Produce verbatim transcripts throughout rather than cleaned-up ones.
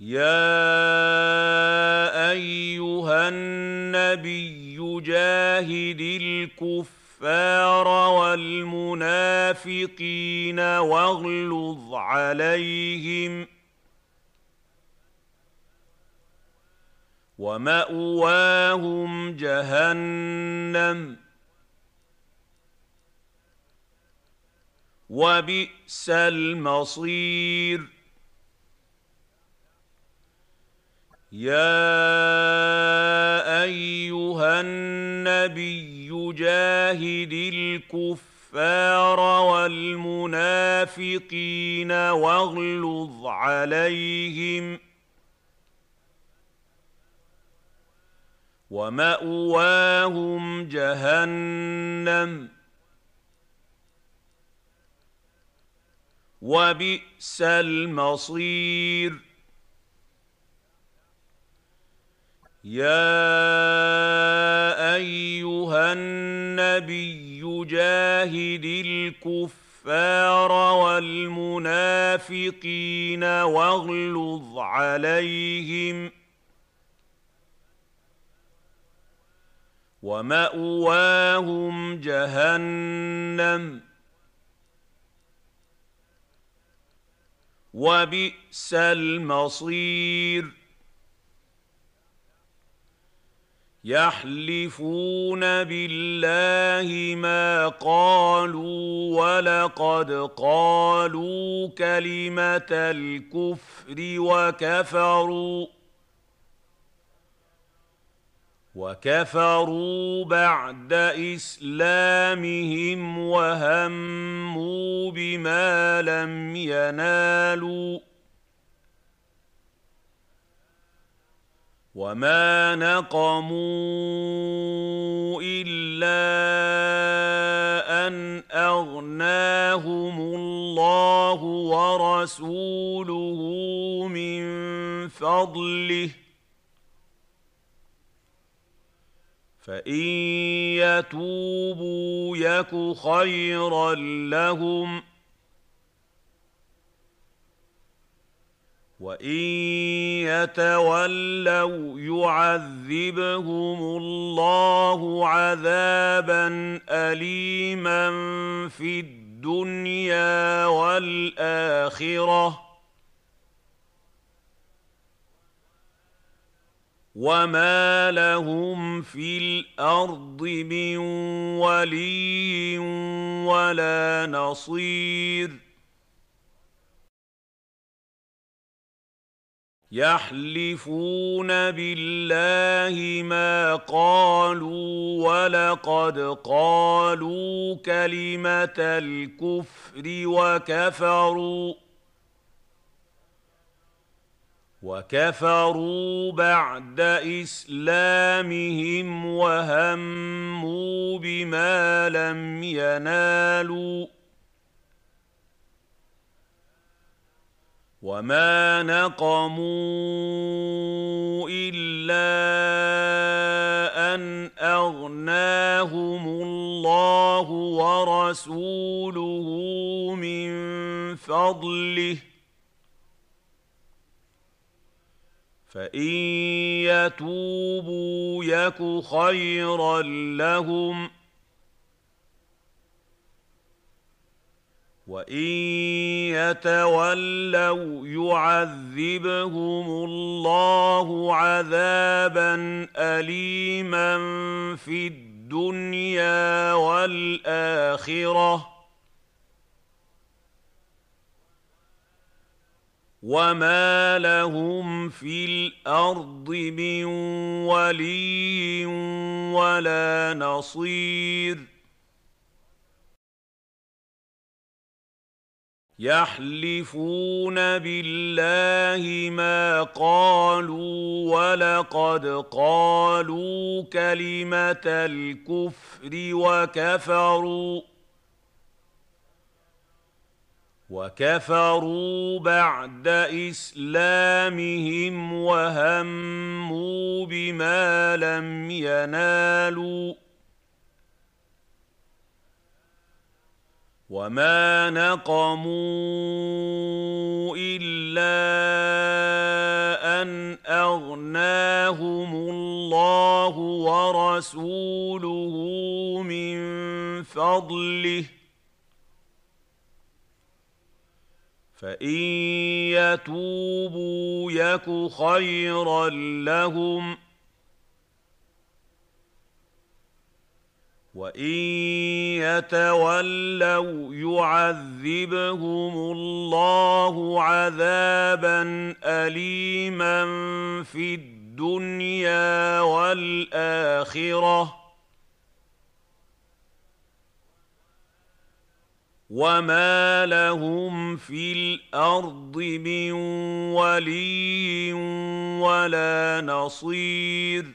يَا أَيُّهَا النَّبِيُّ جَاهِدِ الْكُفَّارَ وَالْمُنَافِقِينَ وَاغْلُظْ عَلَيْهِمْ ۚ وَمَأْوَاهُمْ جَهَنَّمُ ۖ وَبِئْسَ الْمَصِيرُ. يَا أَيُّهَا النَّبِيُّ جَاهِدِ الْكُفَّارَ وَالْمُنَافِقِينَ وَاغْلُظْ عَلَيْهِمْ ۚ وَمَأْوَاهُمْ جَهَنَّمُ ۖ وَبِئْسَ الْمَصِيرُ. يَا أَيُّهَا النَّبِيُّ جَاهِدِ الْكُفَّارَ وَالْمُنَافِقِينَ وَاغْلُظْ عَلَيْهِمْ ۚ وَمَأْوَاهُمْ جَهَنَّمُ ۖ وَبِئْسَ الْمَصِيرُ. يَحْلِفُونَ بِاللَّهِ مَا قَالُوا وَلَقَدْ قَالُوا كَلِمَةَ الْكُفْرِ وَكَفَرُوا وَكَفَرُوا بَعْدَ إِسْلَامِهِمْ وَهَمُّوا بِمَا لَمْ يَنَالُوا ۚ وَمَا نَقَمُوا إِلَّا أَنْ أَغْنَاهُمُ اللَّهُ وَرَسُولُهُ مِن فَضْلِهِ ۚ فَإِن يَتُوبُوا يَكُ خَيْرًا لَّهُمْ ۖ وَإِن يَتَوَلَّوْا يُعَذِّبْهُمُ اللَّهُ عَذَابًا أَلِيمًا فِي الدُّنْيَا وَالْآخِرَةِ ۚ وَمَا لَهُمْ فِي الْأَرْضِ مِن وَلِيٍّ وَلَا نَصِيرٍ. يَحْلِفُونَ بِاللَّهِ مَا قَالُوا وَلَقَدْ قَالُوا كَلِمَةَ الْكُفْرِ وَكَفَرُوا وَكَفَرُوا بَعْدَ إِسْلَامِهِمْ وَهَمُّوا بِمَا لَمْ يَنَالُوا ۚ وَمَا نَقَمُوا إِلَّا أَنْ أَغْنَاهُمُ اللَّهُ وَرَسُولُهُ مِن فَضْلِهِ ۚ فَإِن يَتُوبُوا يَكُ خَيْرًا لَّهُمْ ۖ وَإِن يَتَوَلَّوْا يُعَذِّبْهُمُ اللَّهُ عَذَابًا أَلِيمًا فِي الدُّنْيَا وَالْآخِرَةِ ۚ وَمَا لَهُمْ فِي الْأَرْضِ مِن وَلِيٍّ وَلَا نَصِيرٍ. يَحْلِفُونَ بِاللَّهِ مَا قَالُوا وَلَقَدْ قَالُوا كَلِمَةَ الْكُفْرِ وَكَفَرُوا وَكَفَرُوا بَعْدَ إِسْلَامِهِمْ وَهَمُّوا بِمَا لَمْ يَنَالُوا ۚ وَمَا نَقَمُوا إِلَّا ورسوله من فضله فإن يتوبوا يك خيرا لهم وإن يتولوا يعذبهم الله عذابا أليما في الدنيا والآخرة وما لهم في الأرض من ولي ولا نصير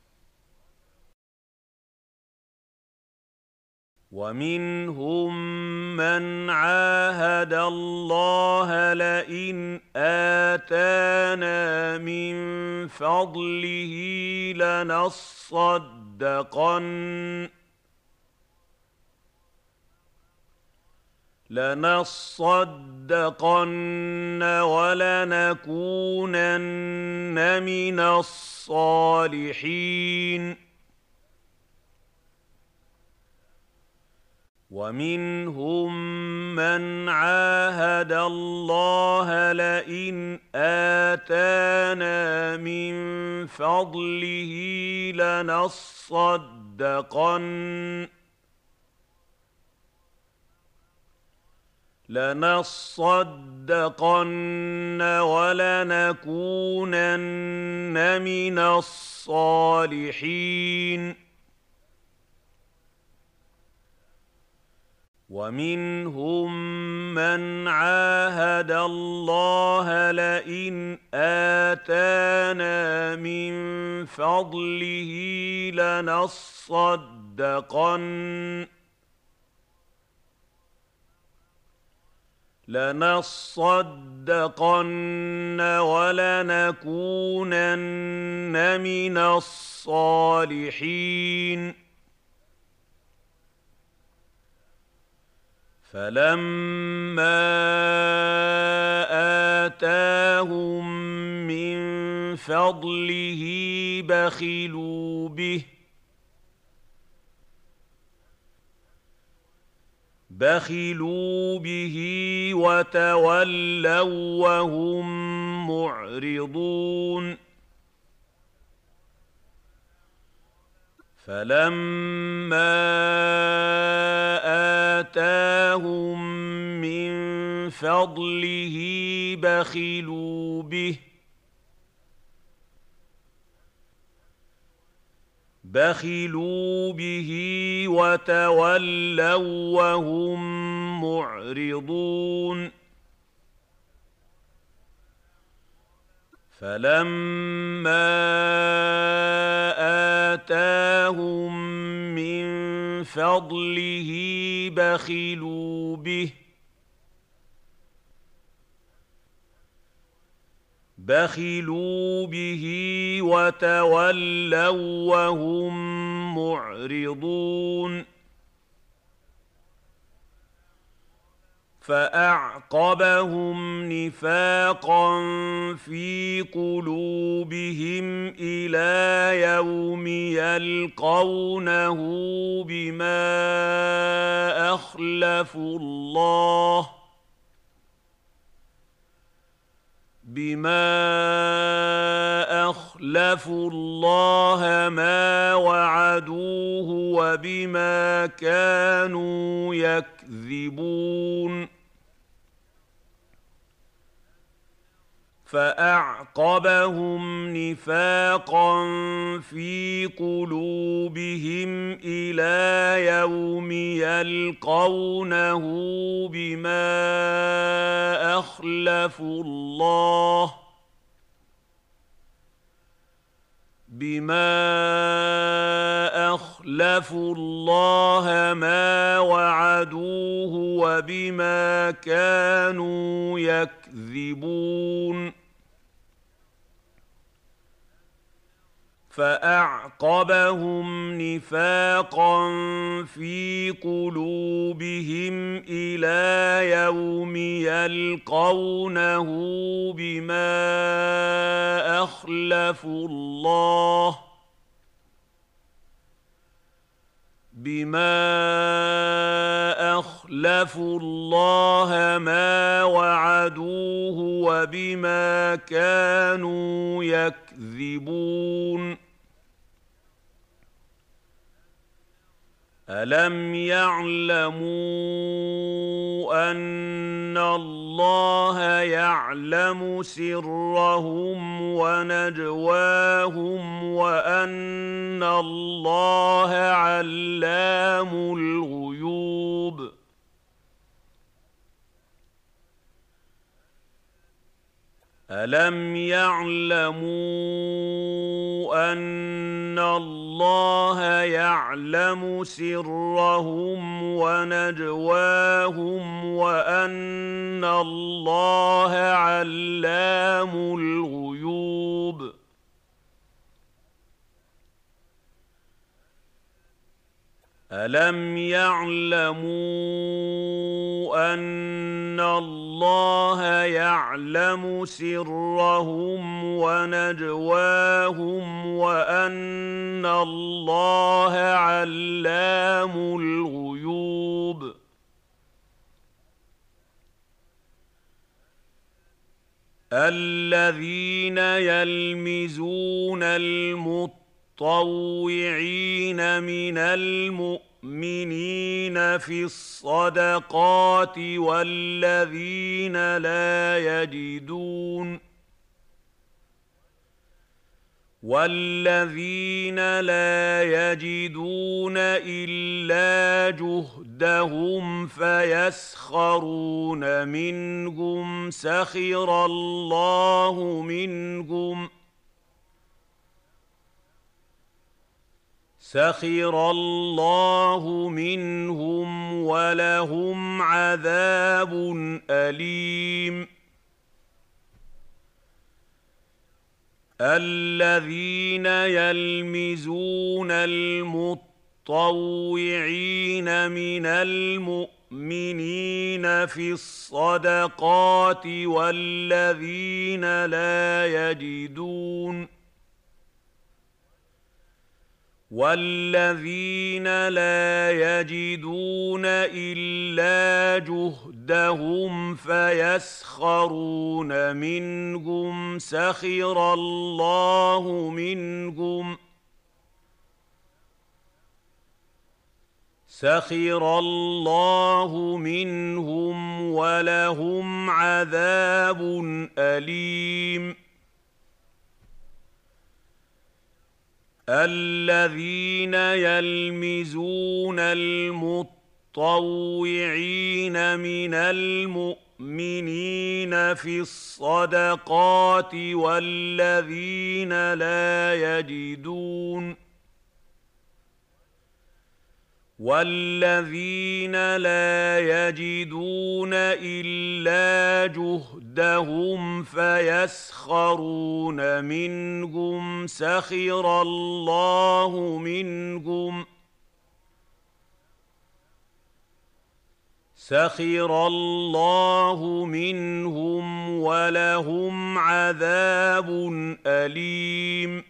ومنهم من عاهد الله لئن آتانا من فضله لنصدقن لنصدقن ولنكونن من الصالحين ومنهم من عاهد الله لئن آتانا من فضله لنصدقن لنصدقن ولنكونن من الصالحين ومنهم من عاهد الله لئن آتانا من فضله لنصدقن لنصدقن ولنكونن من الصالحين فلما آتاهم من فضله بخلوا به بخلوا به وتولوا وهم معرضون فلما آتاهم من فضله بخلوا به بخلوا به وتولوا وهم معرضون فلما آتاهم من فضله بخلوا به بخلوا به وتولوا وهم معرضون فأعقبهم نفاقا في قلوبهم إلى يوم يلقونه بما أخلفوا الله بما أخلفوا الله ما وعدوه وبما كانوا يكذبون فأعقبهم نفاقا في قلوبهم إلى يوم يلقونه بما أخلفوا الله بما أخلفوا الله ما وعدوه وبما كانوا يكذبون فأعقبهم نفاقا في قلوبهم إلى يوم يلقونه بما أخلفوا الله بما أخلفوا الله ما وعدوه وبما كانوا يكذبون ألم يعلموا أن الله يعلم سرهم ونجواهم وأن الله علام الغيوب ألم يعلموا أن الله يعلم سرهم ونجواهم وأن الله علام الغيوب ألم يعلموا أن الله يعلم سرهم ونجواهم وأن الله علام الغيوب الذين يلمزون المطوعين من المؤمنين في الصدقات والذين لا يجدون والذين لا يجدون إلا جهدهم فيسخرون منهم سخر الله منهم سخر الله منهم ولهم عذاب أليم الذين يلمزون المطوعين من المؤمنين في الصدقات والذين لا يجدون والذين لا يجدون إلا جهدهم فيسخرون منهم سخر الله منهم سخر الله منهم ولهم عذاب أليم الذين يلمزون المطوعين من المؤمنين في الصدقات والذين لا يجدون والذين لا يجدون إلا جهدهم فيسخرون منهم سخر الله منهم سخر الله منهم ولهم عذاب أليم